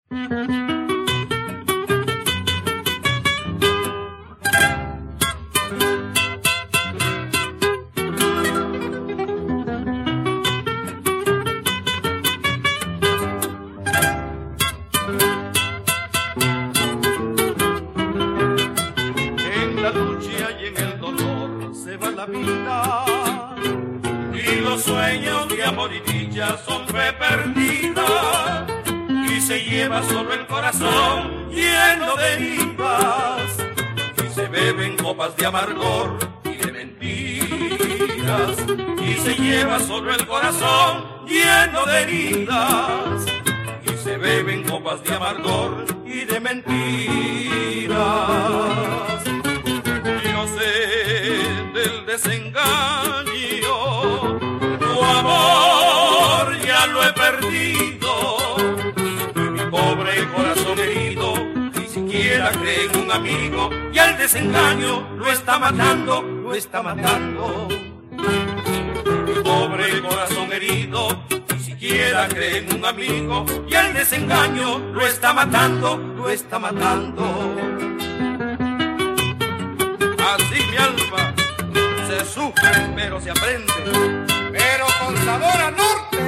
En la lucha y en el dolor se va la vida, y los sueños de amor y dicha son fe perdida, y se lleva solo el corazón lleno de heridas, y se beben copas de amargor y de mentiras, y se lleva solo el corazón lleno de heridas, y se beben copas de amargor y de mentiras. Yo sé del desengaño, tu amor ya lo he perdido, y mi pobre corazón herido ni siquiera cree en un amigo, y el desengaño lo está matando, lo está matando. Mi pobre corazón herido ni siquiera cree en un amigo, y el desengaño lo está matando, lo está matando. Así mi alma se sufre pero se aprende, pero con sabor a norte.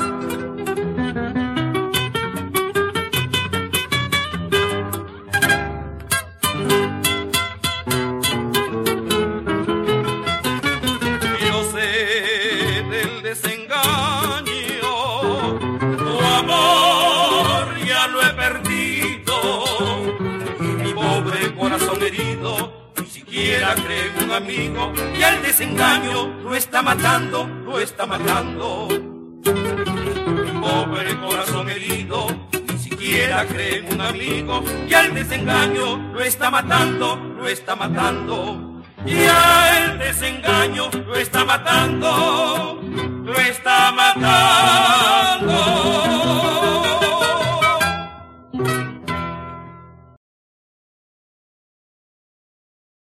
Yo sé del desengaño, tu amor ya lo he perdido, y mi pobre corazón herido ni siquiera cree en un amigo, y el desengaño lo está matando, lo está matando. Mi pobre corazón herido ni siquiera cree en un amigo, y el desengaño lo está matando, lo está matando. Ya el desengaño lo está matando, lo está matando.